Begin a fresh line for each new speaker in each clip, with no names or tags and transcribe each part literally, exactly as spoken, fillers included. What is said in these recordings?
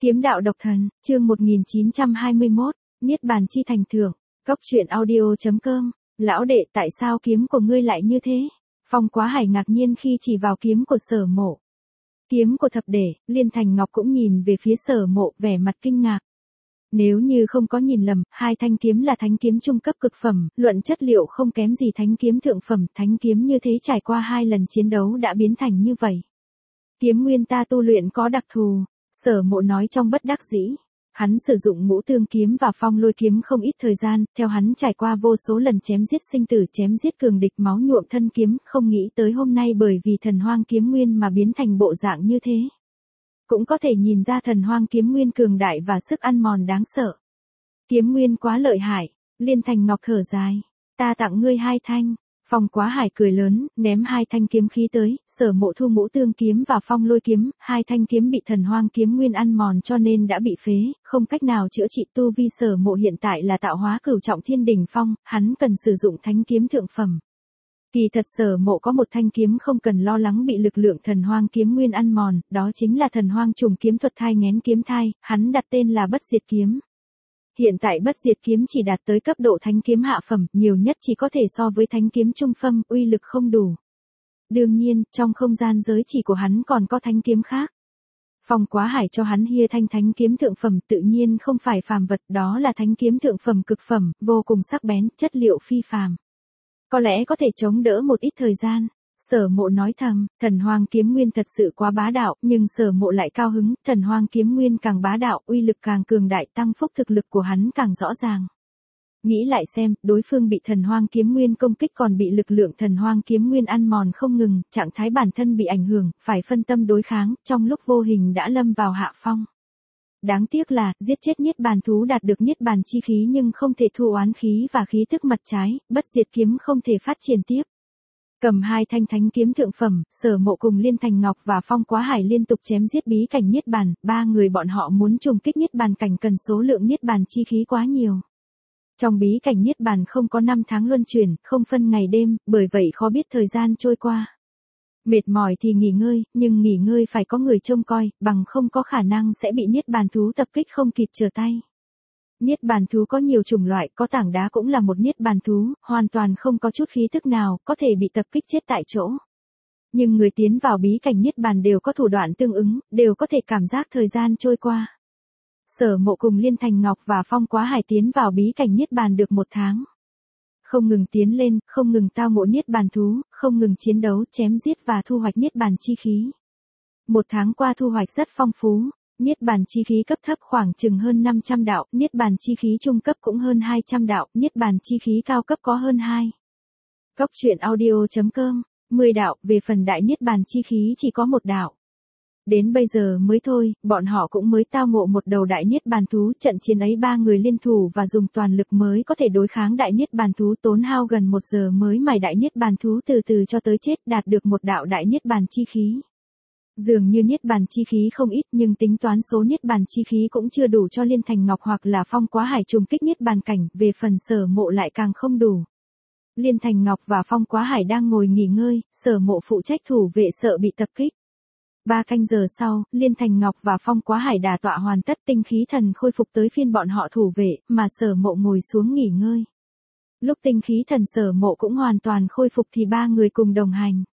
Kiếm đạo độc thần, chương một nghìn chín trăm hai mươi mốt, Niết bàn chi thành thưởng. Cốc truyện audio chấm com. Lão đệ, tại sao kiếm của ngươi lại như thế? Phong Quá Hải ngạc nhiên khi chỉ vào kiếm của Sở Mộ. Kiếm của thập đệ, Liên Thành Ngọc cũng nhìn về phía Sở Mộ, vẻ mặt kinh ngạc. Nếu như không có nhìn lầm, hai thanh kiếm là thánh kiếm trung cấp cực phẩm, luận chất liệu không kém gì thánh kiếm thượng phẩm, thánh kiếm như thế trải qua hai lần chiến đấu đã biến thành như vậy. Kiếm nguyên ta tu luyện có đặc thù, Sở Mộ nói trong bất đắc dĩ. Hắn sử dụng ngũ tương kiếm và phong lôi kiếm không ít thời gian, theo hắn trải qua vô số lần chém giết sinh tử, chém giết cường địch, máu nhuộm thân kiếm, không nghĩ tới hôm nay bởi vì thần hoang kiếm nguyên mà biến thành bộ dạng như thế. Cũng có thể nhìn ra thần hoang kiếm nguyên cường đại và sức ăn mòn đáng sợ. Kiếm nguyên quá lợi hại, Liên Thành Ngọc thở dài. Ta tặng ngươi hai thanh. Phong Quá Hải cười lớn, ném hai thanh kiếm khí tới, Sở Mộ thu ngũ tương kiếm và phong lôi kiếm, hai thanh kiếm bị thần hoang kiếm nguyên ăn mòn cho nên đã bị phế, không cách nào chữa trị. Tu vi Sở Mộ hiện tại là tạo hóa cửu trọng thiên đỉnh phong, hắn cần sử dụng thánh kiếm thượng phẩm. Kỳ thật Sở Mộ có một thanh kiếm không cần lo lắng bị lực lượng thần hoang kiếm nguyên ăn mòn, đó chính là thần hoang trùng kiếm thuật thai nghén kiếm thai, hắn đặt tên là Bất Diệt kiếm. Hiện tại Bất Diệt kiếm chỉ đạt tới cấp độ thánh kiếm hạ phẩm, nhiều nhất chỉ có thể so với thánh kiếm trung phẩm, uy lực không đủ. Đương nhiên, trong không gian giới chỉ của hắn còn có thánh kiếm khác. Phong Quá Hải cho hắn hia thanh thánh kiếm thượng phẩm, tự nhiên không phải phàm vật, đó là thánh kiếm thượng phẩm cực phẩm, vô cùng sắc bén, chất liệu phi phàm. Có lẽ có thể chống đỡ một ít thời gian. Sở Mộ nói thầm, thần hoang kiếm nguyên thật sự quá bá đạo, nhưng Sở Mộ lại cao hứng, thần hoang kiếm nguyên càng bá đạo, uy lực càng cường đại, tăng phúc thực lực của hắn càng rõ ràng. Nghĩ lại xem, đối phương bị thần hoang kiếm nguyên công kích còn bị lực lượng thần hoang kiếm nguyên ăn mòn không ngừng, trạng thái bản thân bị ảnh hưởng, phải phân tâm đối kháng, trong lúc vô hình đã lâm vào hạ phong. Đáng tiếc là, giết chết niết bàn thú đạt được niết bàn chi khí nhưng không thể thu oán khí và khí tức mặt trái, Bất Diệt kiếm không thể phát triển tiếp. Cầm hai thanh thánh kiếm thượng phẩm, Sở Mộ cùng Liên Thành Ngọc và Phong Quá Hải liên tục chém giết bí cảnh niết bàn, ba người bọn họ muốn trùng kích niết bàn cảnh cần số lượng niết bàn chi khí quá nhiều. Trong bí cảnh niết bàn không có năm tháng luân chuyển, không phân ngày đêm, bởi vậy khó biết thời gian trôi qua. Mệt mỏi thì nghỉ ngơi, nhưng nghỉ ngơi phải có người trông coi, bằng không có khả năng sẽ bị niết bàn thú tập kích không kịp trở tay. Niết bàn thú có nhiều chủng loại, có tảng đá cũng là một niết bàn thú, hoàn toàn không có chút khí tức nào, có thể bị tập kích chết tại chỗ. Nhưng người tiến vào bí cảnh niết bàn đều có thủ đoạn tương ứng, đều có thể cảm giác thời gian trôi qua. Sở Mộ cùng Liên Thành Ngọc và Phong Quá Hải tiến vào bí cảnh niết bàn được một tháng. Không ngừng tiến lên, không ngừng tao ngộ niết bàn thú, không ngừng chiến đấu, chém giết và thu hoạch niết bàn chi khí. Một tháng qua thu hoạch rất phong phú. Niết bàn chi khí cấp thấp khoảng chừng hơn năm trăm đạo, niết bàn chi khí trung cấp cũng hơn hai trăm đạo, niết bàn chi khí cao cấp có hơn hai. Cốc truyện audio chấm com, mười đạo, về phần đại niết bàn chi khí chỉ có một đạo. Đến bây giờ mới thôi, bọn họ cũng mới tao ngộ một đầu đại niết bàn thú, trận chiến ấy ba người liên thủ và dùng toàn lực mới có thể đối kháng đại niết bàn thú, tốn hao gần một giờ mới mài đại niết bàn thú từ từ cho tới chết, đạt được một đạo đại niết bàn chi khí. Dường như niết bàn chi khí không ít nhưng tính toán số niết bàn chi khí cũng chưa đủ cho Liên Thành Ngọc hoặc là Phong Quá Hải trùng kích niết bàn cảnh, về phần Sở Mộ lại càng không đủ. Liên Thành Ngọc và Phong Quá Hải đang ngồi nghỉ ngơi, Sở Mộ phụ trách thủ vệ sợ bị tập kích. Ba canh giờ sau, Liên Thành Ngọc và Phong Quá Hải đả tọa hoàn tất, tinh khí thần khôi phục tới phiên bọn họ thủ vệ, mà Sở Mộ ngồi xuống nghỉ ngơi. Lúc tinh khí thần Sở Mộ cũng hoàn toàn khôi phục thì ba người cùng đồng hành.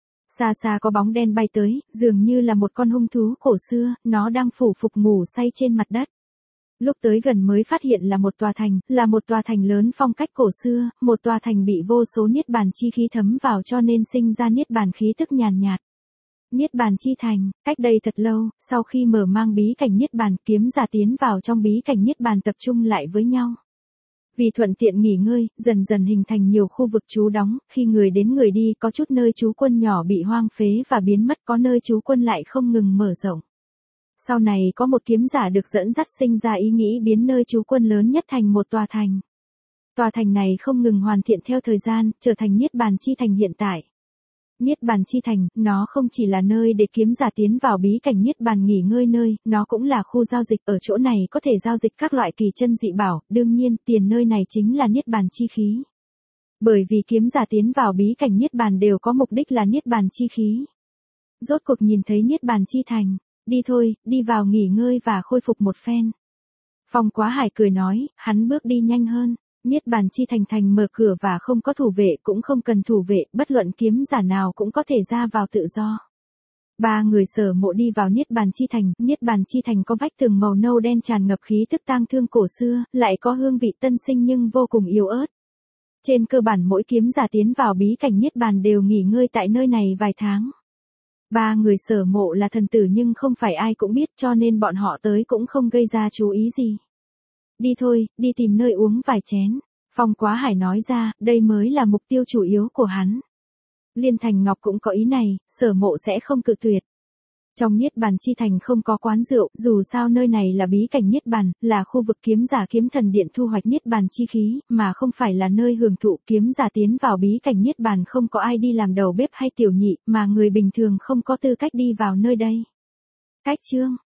Xa xa có bóng đen bay tới, dường như là một con hung thú cổ xưa, nó đang phủ phục ngủ say trên mặt đất. Lúc tới gần mới phát hiện là một tòa thành, là một tòa thành lớn phong cách cổ xưa, một tòa thành bị vô số niết bàn chi khí thấm vào cho nên sinh ra niết bàn khí tức nhàn nhạt. Niết bàn chi thành, cách đây thật lâu, sau khi mở mang bí cảnh niết bàn, kiếm giả tiến vào trong bí cảnh niết bàn tập trung lại với nhau. Vì thuận tiện nghỉ ngơi, dần dần hình thành nhiều khu vực trú đóng, khi người đến người đi, có chút nơi trú quân nhỏ bị hoang phế và biến mất, có nơi trú quân lại không ngừng mở rộng. Sau này có một kiếm giả được dẫn dắt sinh ra ý nghĩ biến nơi trú quân lớn nhất thành một tòa thành. Tòa thành này không ngừng hoàn thiện theo thời gian, trở thành niết bàn chi thành hiện tại. Niết bàn chi thành, nó không chỉ là nơi để kiếm giả tiến vào bí cảnh niết bàn nghỉ ngơi nơi, nó cũng là khu giao dịch, ở chỗ này có thể giao dịch các loại kỳ chân dị bảo, đương nhiên, tiền nơi này chính là niết bàn chi khí. Bởi vì kiếm giả tiến vào bí cảnh niết bàn đều có mục đích là niết bàn chi khí. Rốt cuộc nhìn thấy niết bàn chi thành, Đi thôi, đi vào nghỉ ngơi và khôi phục một phen. Phong Quá Hải cười nói, hắn bước đi nhanh hơn. Niết Bàn Chi Thành thành mở cửa và không có thủ vệ cũng không cần thủ vệ, bất luận kiếm giả nào cũng có thể ra vào tự do. Ba người Sở Mộ đi vào Niết Bàn Chi Thành, Niết Bàn Chi Thành có vách tường màu nâu đen tràn ngập khí tức tang thương cổ xưa, lại có hương vị tân sinh nhưng vô cùng yếu ớt. Trên cơ bản mỗi kiếm giả tiến vào bí cảnh Niết Bàn đều nghỉ ngơi tại nơi này vài tháng. Ba người Sở Mộ là thần tử nhưng không phải ai cũng biết cho nên bọn họ tới cũng không gây ra chú ý gì. Đi thôi, đi tìm nơi uống vài chén. Phong Quá Hải nói ra, đây mới là mục tiêu chủ yếu của hắn. Liên Thành Ngọc cũng có ý này, Sở Mộ sẽ không cự tuyệt. Trong Niết Bàn Chi Thành không có quán rượu, dù sao nơi này là bí cảnh Niết Bàn, là khu vực kiếm giả kiếm thần điện thu hoạch Niết Bàn chi khí, mà không phải là nơi hưởng thụ. Kiếm giả tiến vào bí cảnh Niết Bàn không có ai đi làm đầu bếp hay tiểu nhị, mà người bình thường không có tư cách đi vào nơi đây. Cách chương